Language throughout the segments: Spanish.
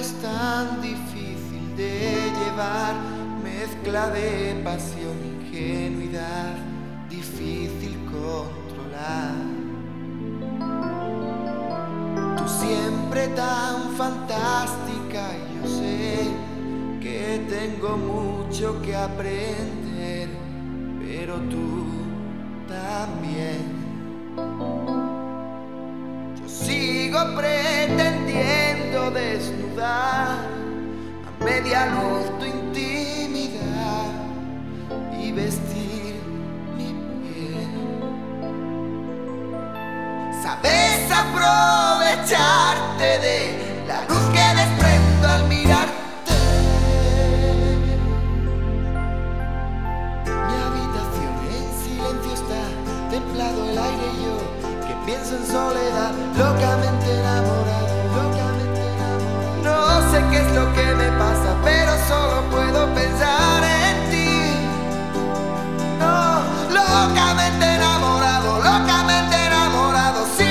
es tan difícil de llevar, mezcla de pasión, ingenuidad, difícil controlar. Tú siempre tan fantástica y yo sé que tengo mucho que aprender, pero tú también. Yo sigo pretendiendo desnudar a media luz tu intimidad y vestir mi piel. Sabes aprovecharte de la luz que desprendo al mirarte. Mi habitación en silencio está, templado el aire y yo que pienso en soledad, locamente enamorado, locamente enamorado. No sé qué es lo que me pasa, pero solo puedo pensar en ti. No, locamente enamorado, locamente enamorado, sí.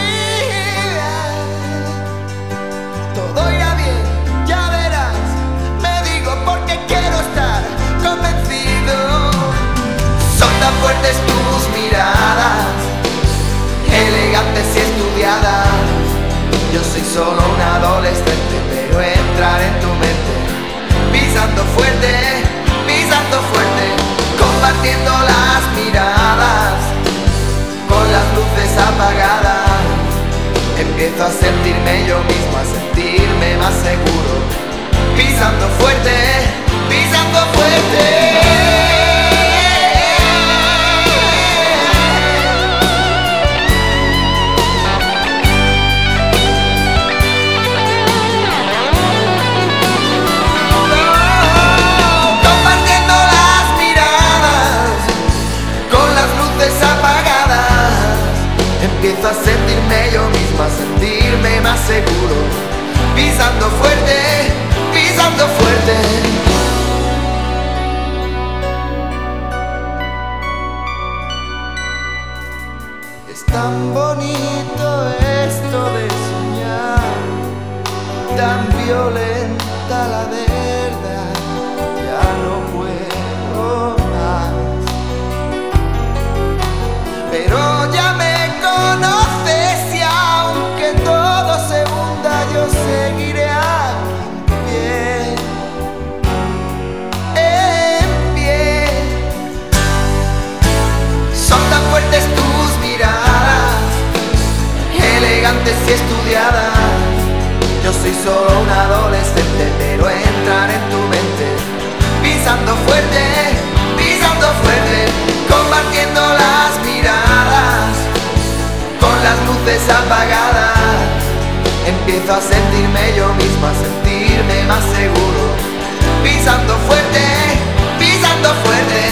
Todo irá bien, ya verás, me digo porque quiero estar convencido. Son tan fuertes tus miradas, elegantes y estudiadas. Yo soy solo un adolescente, pero entrar en tu mente, pisando fuerte, compartiendo las miradas, con las luces apagadas. Empiezo a sentirme yo mismo, a sentirme más seguro, pisando fuerte, pisando fuerte. Empiezo a sentirme yo mismo, a sentirme más seguro, pisando fuerte, pisando fuerte. Es tan bonito esto de soñar, tan violenta la verdad, ya no puedo más. Pero ya me conoces y aunque todo se hunda, yo seguiré aquí en pie. Son tan fuertes tus miradas, elegantes y estudiadas. Yo soy solo un adolescente, pero entrar en tu mente, pisando fuerte, compartiendo las miradas, con las luces apagadas. Empiezo a sentirme yo mismo, a sentirme más seguro, pisando fuerte, pisando fuerte.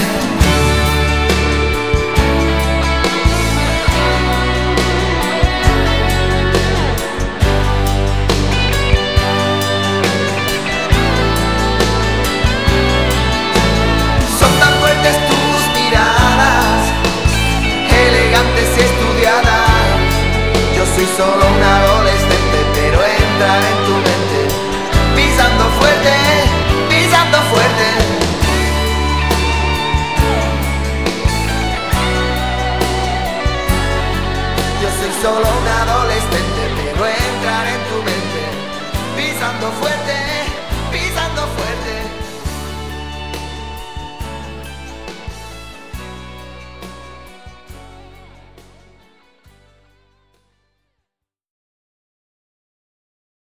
Son tan fuertes tus miradas, elegantes y estudiadas. Yo soy solo un adolescente, pero entrar en tu mente, pisando fuerte, Yo soy solo un adolescente, pero entrar en tu mente, pisando fuerte.